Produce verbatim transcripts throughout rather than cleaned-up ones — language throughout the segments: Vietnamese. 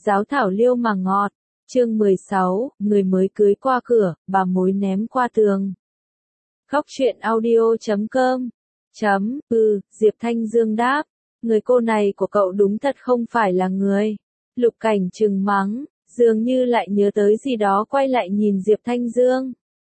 giáo thảo liêu mà ngọt. Chương mười sáu, người mới cưới qua cửa, bà mối ném qua tường. Góc truyện audio chấm com. Chấm, ừ, Diệp Thanh Dương đáp. Người cô này của cậu đúng thật không phải là người. Lục Cảnh trừng mắng, dường như lại nhớ tới gì đó quay lại nhìn Diệp Thanh Dương.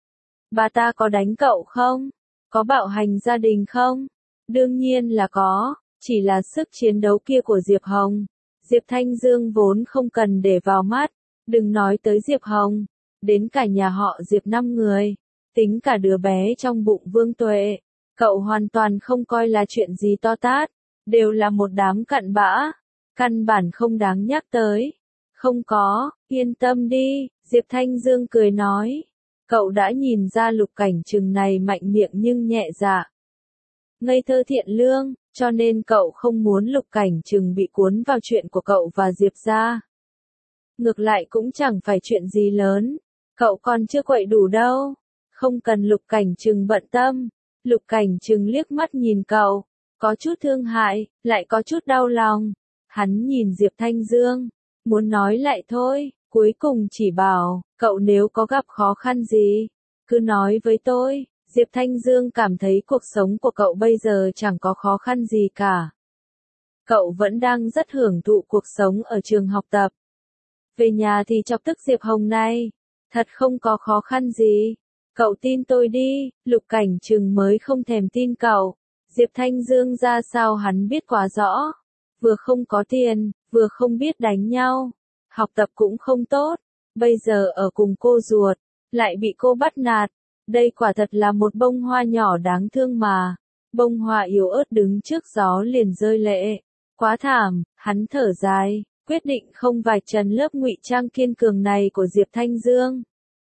Bà ta có đánh cậu không? Có bạo hành gia đình không? Đương nhiên là có, chỉ là sức chiến đấu kia của Diệp Hồng. Diệp Thanh Dương vốn không cần để vào mắt, đừng nói tới Diệp Hồng, đến cả nhà họ Diệp năm người, tính cả đứa bé trong bụng Vương Tuệ, cậu hoàn toàn không coi là chuyện gì to tát, đều là một đám cặn bã, căn bản không đáng nhắc tới. Không có, yên tâm đi, Diệp Thanh Dương cười nói. Cậu đã nhìn ra Lục Cảnh Trừng này mạnh miệng nhưng nhẹ dạ, ngây thơ thiện lương, cho nên cậu không muốn Lục Cảnh Trừng bị cuốn vào chuyện của cậu và Diệp gia. Ngược lại cũng chẳng phải chuyện gì lớn, cậu còn chưa quậy đủ đâu, không cần Lục Cảnh Trừng bận tâm. Lục Cảnh Trừng liếc mắt nhìn cậu, có chút thương hại, lại có chút đau lòng. Hắn nhìn Diệp Thanh Dương, muốn nói lại thôi, cuối cùng chỉ bảo, cậu nếu có gặp khó khăn gì, cứ nói với tôi. Diệp Thanh Dương cảm thấy cuộc sống của cậu bây giờ chẳng có khó khăn gì cả. Cậu vẫn đang rất hưởng thụ cuộc sống ở trường học tập. Về nhà thì chọc tức Diệp Hồng này, thật không có khó khăn gì. Cậu tin tôi đi, Lục Cảnh Trừng mới không thèm tin cậu. Diệp Thanh Dương ra sao hắn biết quá rõ. Vừa không có tiền, vừa không biết đánh nhau. Học tập cũng không tốt. Bây giờ ở cùng cô ruột, lại bị cô bắt nạt. Đây quả thật là một bông hoa nhỏ đáng thương mà. Bông hoa yếu ớt đứng trước gió liền rơi lệ. Quá thảm, hắn thở dài, quyết định không vạch trần lớp ngụy trang kiên cường này của Diệp Thanh Dương.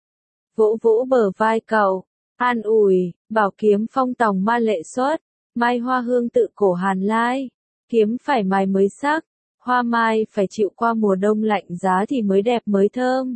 Vỗ vỗ bờ vai cậu, an ủi, bảo kiếm phong tòng ma lệ xuất, mai hoa hương tự cổ hàn lai. Kiếm phải mài mới sắc, hoa mai phải chịu qua mùa đông lạnh giá thì mới đẹp mới thơm.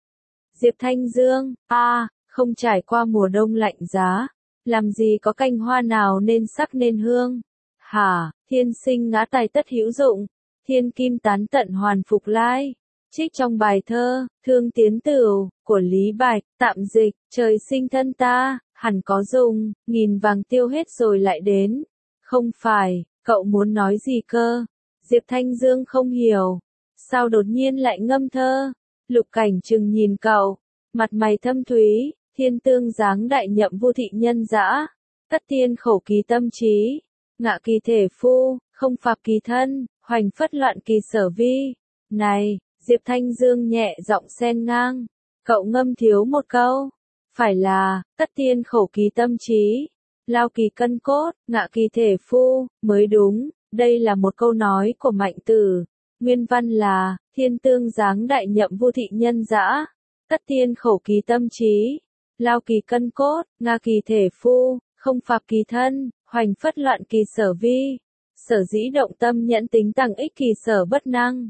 Diệp Thanh Dương, a à, không trải qua mùa đông lạnh giá, làm gì có cành hoa nào nên sắc nên hương. Hả, thiên sinh ngã tài tất hữu dụng, thiên kim tán tận hoàn phục lai. Trích trong bài thơ, Thương Tiến Tửu, của Lý Bạch, tạm dịch, trời sinh thân ta, hẳn có dùng, nghìn vàng tiêu hết rồi lại đến. Không phải, cậu muốn nói gì cơ? Diệp Thanh Dương không hiểu. Sao đột nhiên lại ngâm thơ? Lục Cảnh Trừng nhìn cậu, mặt mày thâm thúy, thiên tương dáng đại nhậm vô thị nhân dã, tất tiên khẩu kỳ tâm trí, ngạ kỳ thể phu, không phạc kỳ thân, hoành phất loạn kỳ sở vi. Này, Diệp Thanh Dương nhẹ giọng xen ngang, cậu ngâm thiếu một câu, phải là, tất tiên khẩu kỳ tâm trí, lao kỳ cân cốt, ngạ kỳ thể phu, mới đúng, đây là một câu nói của Mạnh Tử, nguyên văn là, thiên tương dáng đại nhậm vô thị nhân dã, tất tiên khẩu kỳ tâm trí, lao kỳ cân cốt, ngạ kỳ thể phu, không phạc kỳ thân, hoành phất loạn kỳ sở vi, sở dĩ động tâm nhẫn tính tăng ích kỳ sở bất năng.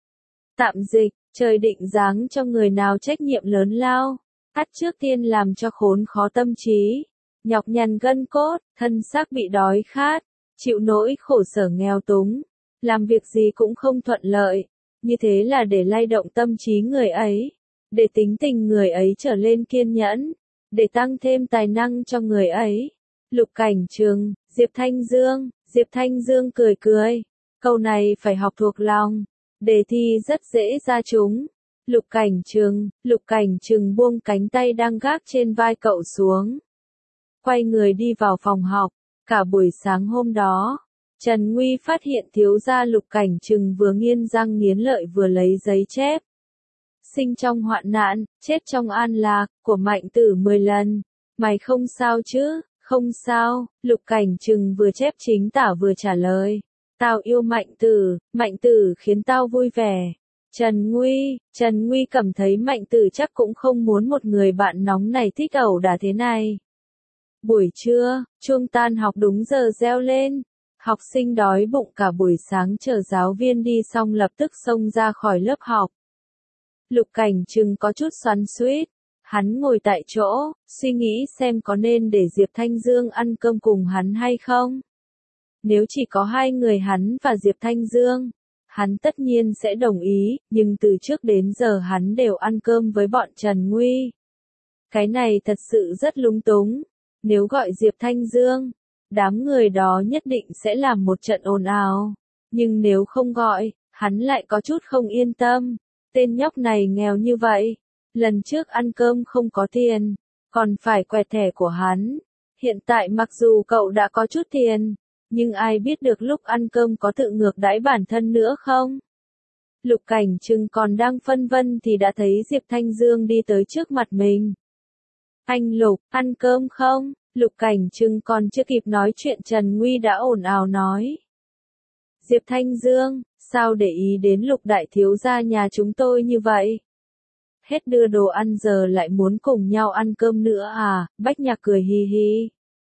Tạm dịch, trời định giáng cho người nào trách nhiệm lớn lao, ắt trước tiên làm cho khốn khó tâm trí, nhọc nhằn gân cốt, thân xác bị đói khát, chịu nỗi khổ sở nghèo túng, làm việc gì cũng không thuận lợi, như thế là để lay động tâm trí người ấy, để tính tình người ấy trở lên kiên nhẫn, để tăng thêm tài năng cho người ấy. Lục Cảnh Trừng, Diệp Thanh Dương, Diệp Thanh Dương cười cười, câu này phải học thuộc lòng, đề thi rất dễ ra chúng. Lục Cảnh Trừng, Lục Cảnh Trừng buông cánh tay đang gác trên vai cậu xuống, quay người đi vào phòng học. Cả buổi sáng hôm đó, Trần Nguy phát hiện thiếu gia Lục Cảnh Trừng vừa nghiến răng nghiến lợi vừa lấy giấy chép sinh trong hoạn nạn, chết trong an lạc, của Mạnh Tử mười lần. Mày không sao chứ? Không sao, Lục Cảnh Trừng vừa chép chính tả vừa trả lời. Tao yêu Mạnh Tử, Mạnh Tử khiến tao vui vẻ. Trần Nguy, Trần Nguy cảm thấy Mạnh Tử chắc cũng không muốn một người bạn nóng này thích ẩu đả thế này. Buổi trưa, chuông tan học đúng giờ reo lên. Học sinh đói bụng cả buổi sáng chờ giáo viên đi xong lập tức xông ra khỏi lớp học. Lục Cảnh Trừng có chút xoắn xuýt. Hắn ngồi tại chỗ, suy nghĩ xem có nên để Diệp Thanh Dương ăn cơm cùng hắn hay không. Nếu chỉ có hai người hắn và Diệp Thanh Dương, hắn tất nhiên sẽ đồng ý, nhưng từ trước đến giờ hắn đều ăn cơm với bọn Trần Nguy. Cái này thật sự rất lúng túng. Nếu gọi Diệp Thanh Dương, đám người đó nhất định sẽ làm một trận ồn ào. Nhưng nếu không gọi, hắn lại có chút không yên tâm. Tên nhóc này nghèo như vậy. Lần trước ăn cơm không có tiền, còn phải quẹt thẻ của hắn. Hiện tại mặc dù cậu đã có chút tiền, nhưng ai biết được lúc ăn cơm có tự ngược đãi bản thân nữa không? Lục Cảnh Trừng còn đang phân vân thì đã thấy Diệp Thanh Dương đi tới trước mặt mình. Anh Lục, ăn cơm không? Lục Cảnh Trừng còn chưa kịp nói chuyện Trần Nguy đã ồn ào nói. Diệp Thanh Dương, sao để ý đến Lục đại thiếu gia nhà chúng tôi như vậy? Hết đưa đồ ăn giờ lại muốn cùng nhau ăn cơm nữa à? Bách Nhạc cười hi hi.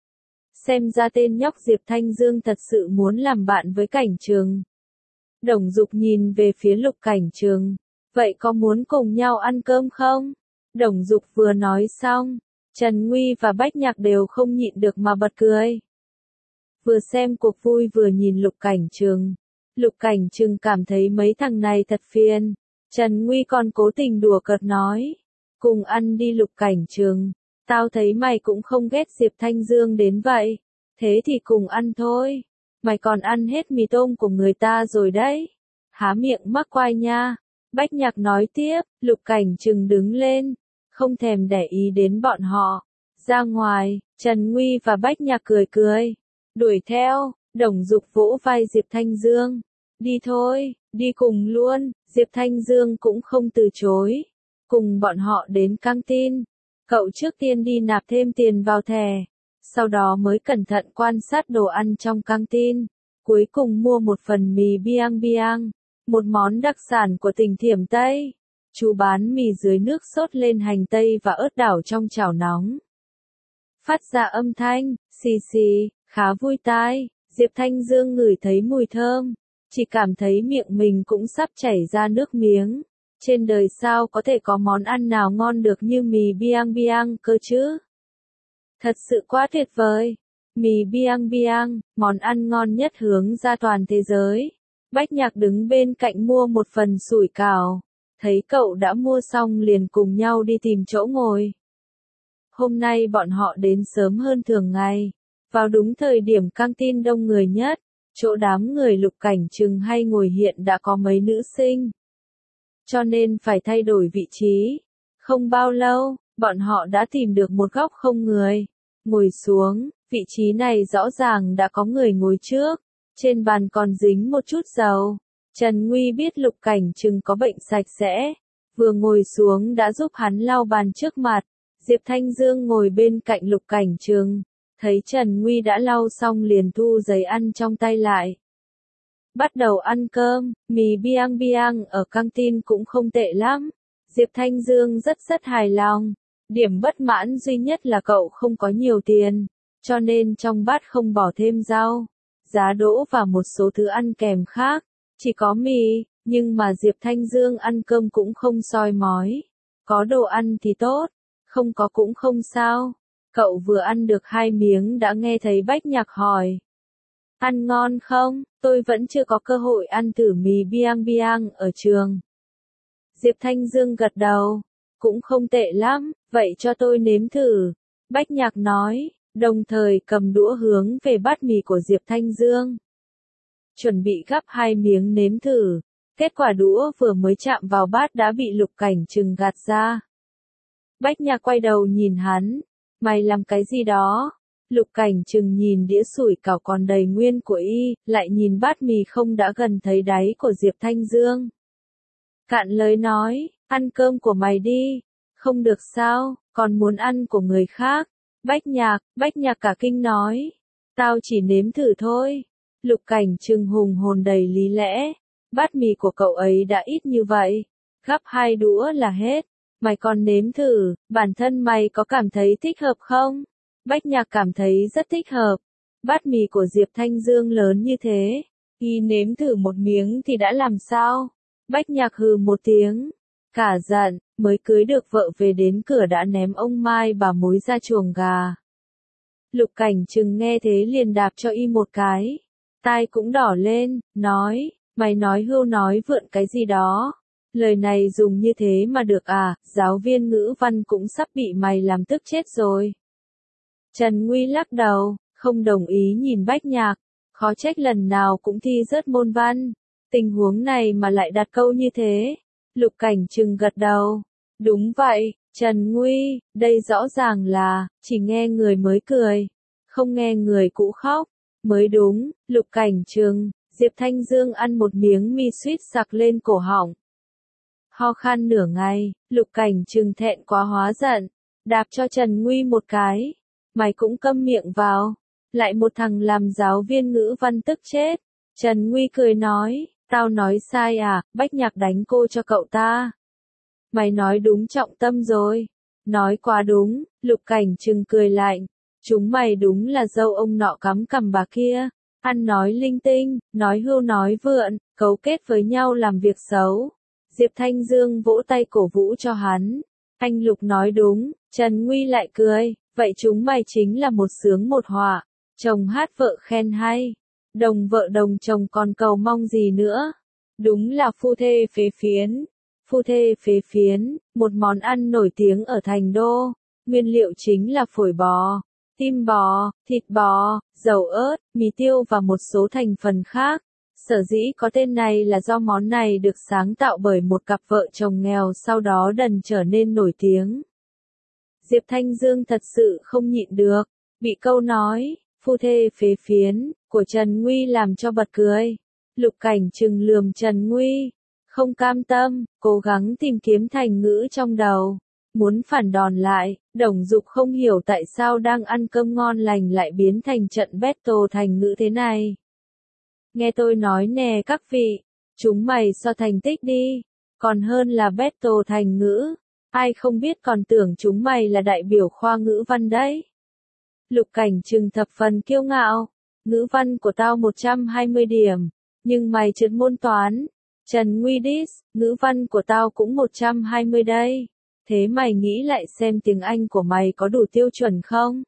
Xem ra tên nhóc Diệp Thanh Dương thật sự muốn làm bạn với Cảnh Trừng. Đồng Dục nhìn về phía Lục Cảnh Trừng. Vậy có muốn cùng nhau ăn cơm không? Đồng Dục vừa nói xong, Trần Nguy và Bách Nhạc đều không nhịn được mà bật cười. Vừa xem cuộc vui vừa nhìn Lục Cảnh Trừng. Lục Cảnh Trừng cảm thấy mấy thằng này thật phiền. Trần Nguy còn cố tình đùa cợt nói. Cùng ăn đi Lục Cảnh Trừng. Tao thấy mày cũng không ghét Diệp Thanh Dương đến vậy. Thế thì cùng ăn thôi. Mày còn ăn hết mì tôm của người ta rồi đấy. Há miệng mắc quai nha. Bách Nhạc nói tiếp, Lục Cảnh Trừng đứng lên. Không thèm để ý đến bọn họ. Ra ngoài, Trần Nguy và Bách Nhạc cười cười. Đuổi theo, Đồng Dục vỗ vai Diệp Thanh Dương. Đi thôi, đi cùng luôn. Diệp Thanh Dương cũng không từ chối. Cùng bọn họ đến căng tin. Cậu trước tiên đi nạp thêm tiền vào thẻ. Sau đó mới cẩn thận quan sát đồ ăn trong căng tin. Cuối cùng mua một phần mì biang biang. Một món đặc sản của tỉnh Thiểm Tây. Chú bán mì dưới nước sốt lên hành tây và ớt đảo trong chảo nóng. Phát ra âm thanh, xì xì, khá vui tai. Diệp Thanh Dương ngửi thấy mùi thơm. Chỉ cảm thấy miệng mình cũng sắp chảy ra nước miếng. Trên đời sao có thể có món ăn nào ngon được như mì biang biang cơ chứ? Thật sự quá tuyệt vời. Mì biang biang, món ăn ngon nhất hướng ra toàn thế giới. Bách Nhạc đứng bên cạnh mua một phần sủi cảo. Thấy cậu đã mua xong liền cùng nhau đi tìm chỗ ngồi. Hôm nay bọn họ đến sớm hơn thường ngày. Vào đúng thời điểm căng tin đông người nhất. Chỗ đám người Lục Cảnh Trừng hay ngồi hiện đã có mấy nữ sinh. Cho nên phải thay đổi vị trí. Không bao lâu, bọn họ đã tìm được một góc không người. Ngồi xuống, vị trí này rõ ràng đã có người ngồi trước. Trên bàn còn dính một chút dầu. Trần Nguy biết Lục Cảnh Trừng có bệnh sạch sẽ. Vừa ngồi xuống đã giúp hắn lau bàn trước mặt. Diệp Thanh Dương ngồi bên cạnh Lục Cảnh Trừng. Thấy Trần Nguy đã lau xong liền thu giấy ăn trong tay lại. Bắt đầu ăn cơm, mì biang biang ở căng tin cũng không tệ lắm. Diệp Thanh Dương rất rất hài lòng. Điểm bất mãn duy nhất là cậu không có nhiều tiền, cho nên trong bát không bỏ thêm rau, giá đỗ và một số thứ ăn kèm khác. Chỉ có mì, nhưng mà Diệp Thanh Dương ăn cơm cũng không soi mói. Có đồ ăn thì tốt, không có cũng không sao. Cậu vừa ăn được hai miếng đã nghe thấy Bách Nhạc hỏi. Ăn ngon không? Tôi vẫn chưa có cơ hội ăn thử mì biang biang ở trường. Diệp Thanh Dương gật đầu. Cũng không tệ lắm, vậy cho tôi nếm thử. Bách Nhạc nói, đồng thời cầm đũa hướng về bát mì của Diệp Thanh Dương. Chuẩn bị gắp hai miếng nếm thử. Kết quả đũa vừa mới chạm vào bát đã bị Lục Cảnh Trừng gạt ra. Bách Nhạc quay đầu nhìn hắn. Mày làm cái gì đó? Lục Cảnh Trừng nhìn đĩa sủi cảo còn đầy nguyên của y, lại nhìn bát mì không đã gần thấy đáy của Diệp Thanh Dương. Cạn lời nói, ăn cơm của mày đi. Không được sao, còn muốn ăn của người khác. Bách Nhạc, Bách Nhạc cả kinh nói. Tao chỉ nếm thử thôi. Lục Cảnh Trừng hùng hồn đầy lý lẽ. Bát mì của cậu ấy đã ít như vậy. Gắp hai đũa là hết. Mày còn nếm thử, bản thân mày có cảm thấy thích hợp không? Bách Nhạc cảm thấy rất thích hợp. Bát mì của Diệp Thanh Dương lớn như thế. Y nếm thử một miếng thì đã làm sao? Bách Nhạc hừ một tiếng. Cả giận, mới cưới được vợ về đến cửa đã ném ông Mai bà mối ra chuồng gà. Lục Cảnh Trừng nghe thế liền đạp cho y một cái. Tai cũng đỏ lên, nói, Mày nói hưu nói vượn cái gì đó? Lời này dùng như thế mà được à, giáo viên ngữ văn cũng sắp bị mày làm tức chết rồi. Trần Nguy lắc đầu, không đồng ý nhìn Bách Nhạc, khó trách lần nào cũng thi rớt môn văn. Tình huống này mà lại đặt câu như thế. Lục Cảnh Trừng gật đầu. Đúng vậy, Trần Nguy, đây rõ ràng là, chỉ nghe người mới cười, không nghe người cũ khóc. Mới đúng, Lục Cảnh Trừng, Diệp Thanh Dương ăn một miếng mì suýt sặc lên cổ họng. Ho khan nửa ngày, Lục Cảnh Trừng thẹn quá hóa giận, đạp cho Trần Nguy một cái. Mày cũng câm miệng vào. Lại một thằng làm giáo viên ngữ văn tức chết. Trần Nguy cười nói, tao nói sai à, Bách Nhạc đánh cô cho cậu ta. Mày nói đúng trọng tâm rồi. Nói quá đúng, Lục Cảnh Trừng cười lạnh. Chúng mày đúng là dâu ông nọ cắm cằm bà kia. Ăn nói linh tinh, nói hưu nói vượn, cấu kết với nhau làm việc xấu. Diệp Thanh Dương vỗ tay cổ vũ cho hắn. Anh Lục nói đúng, Trần Nguy lại cười. Vậy chúng mày chính là một sướng một họa. Chồng hát vợ khen hay. Đồng vợ đồng chồng còn cầu mong gì nữa. Đúng là phu thê phế phiến. Phu thê phế phiến, một món ăn nổi tiếng ở Thành Đô. Nguyên liệu chính là phổi bò, tim bò, thịt bò, dầu ớt, mì tiêu và một số thành phần khác. Sở dĩ có tên này là do món này được sáng tạo bởi một cặp vợ chồng nghèo sau đó dần trở nên nổi tiếng. Diệp Thanh Dương thật sự không nhịn được, bị câu nói, phu thê phế phiến, của Trần Nguy làm cho bật cười. Lục Cảnh Trừng lườm Trần Nguy, không cam tâm, cố gắng tìm kiếm thành ngữ trong đầu. Muốn phản đòn lại, Đồng Dục không hiểu tại sao đang ăn cơm ngon lành lại biến thành trận battle thành ngữ thế này. Nghe tôi nói nè các vị, chúng mày so thành tích đi, còn hơn là battle thành ngữ. Ai không biết còn tưởng chúng mày là đại biểu khoa ngữ văn đấy. Lục Cảnh Trừng thập phần kiêu ngạo, ngữ văn của tao một trăm hai mươi điểm, nhưng mày trượt môn toán. Trần Nguy diss, ngữ văn của tao cũng một trăm hai mươi đây. Thế mày nghĩ lại xem tiếng Anh của mày có đủ tiêu chuẩn không?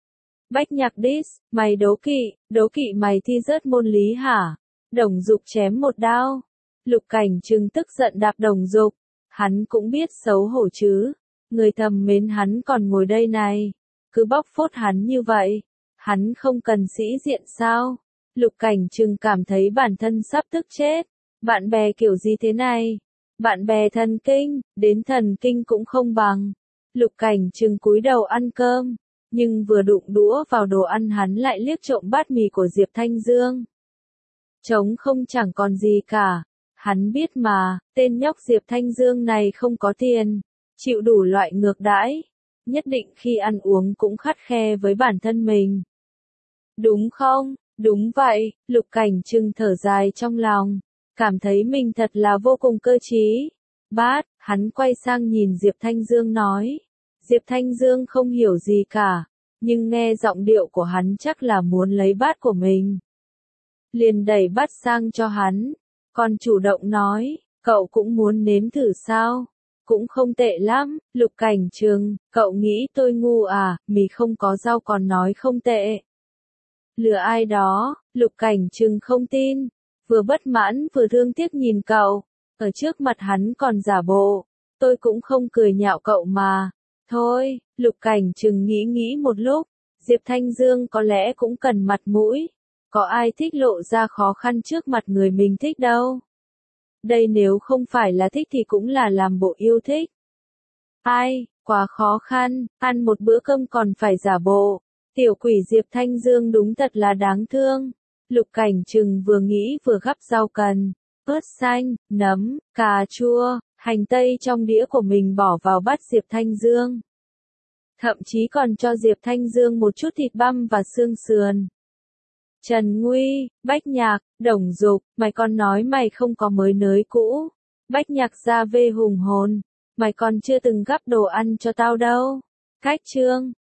Bách Nhạc diss, mày đố kỵ, đố kỵ mày thi rớt môn lý hả? Đồng Dục chém một đao. Lục Cảnh Trừng tức giận đạp Đồng Dục. Hắn cũng biết xấu hổ chứ. Người thầm mến hắn còn ngồi đây này. Cứ bóc phốt hắn như vậy. Hắn không cần sĩ diện sao? Lục Cảnh Trừng cảm thấy bản thân sắp tức chết. Bạn bè kiểu gì thế này? Bạn bè thần kinh, đến thần kinh cũng không bằng. Lục Cảnh Trừng cúi đầu ăn cơm. Nhưng vừa đụng đũa vào đồ ăn hắn lại liếc trộm bát mì của Diệp Thanh Dương. Trống không chẳng còn gì cả. Hắn biết mà, tên nhóc Diệp Thanh Dương này không có tiền, chịu đủ loại ngược đãi, nhất định khi ăn uống cũng khắt khe với bản thân mình. Đúng không? Đúng vậy, Lục Cảnh Trừng thở dài trong lòng, cảm thấy mình thật là vô cùng cơ trí. Bát, hắn quay sang nhìn Diệp Thanh Dương nói. Diệp Thanh Dương không hiểu gì cả, nhưng nghe giọng điệu của hắn chắc là muốn lấy bát của mình. Liền đẩy bát sang cho hắn. Còn chủ động nói, cậu cũng muốn nếm thử sao? Cũng không tệ lắm, Lục Cảnh Trừng, cậu nghĩ tôi ngu à, mì không có rau còn nói không tệ. Lừa ai đó, Lục Cảnh Trừng không tin, vừa bất mãn vừa thương tiếc nhìn cậu, ở trước mặt hắn còn giả bộ, tôi cũng không cười nhạo cậu mà. Thôi, Lục Cảnh Trừng nghĩ nghĩ một lúc, Diệp Thanh Dương có lẽ cũng cần mặt mũi. Có ai thích lộ ra khó khăn trước mặt người mình thích đâu. Đây nếu không phải là thích thì cũng là làm bộ yêu thích. Ai, quá khó khăn, ăn một bữa cơm còn phải giả bộ. Tiểu quỷ Diệp Thanh Dương đúng thật là đáng thương. Lục Cảnh Trừng vừa nghĩ vừa gắp rau cần, ớt xanh, nấm, cà chua, hành tây trong đĩa của mình bỏ vào bát Diệp Thanh Dương. Thậm chí còn cho Diệp Thanh Dương một chút thịt băm và xương sườn. Trần Nguy, Bách Nhạc, Đồng Dục, mày còn nói mày không có mới nới cũ. Bách Nhạc ra về hùng hồn, mày còn chưa từng gắp đồ ăn cho tao đâu. Cách chương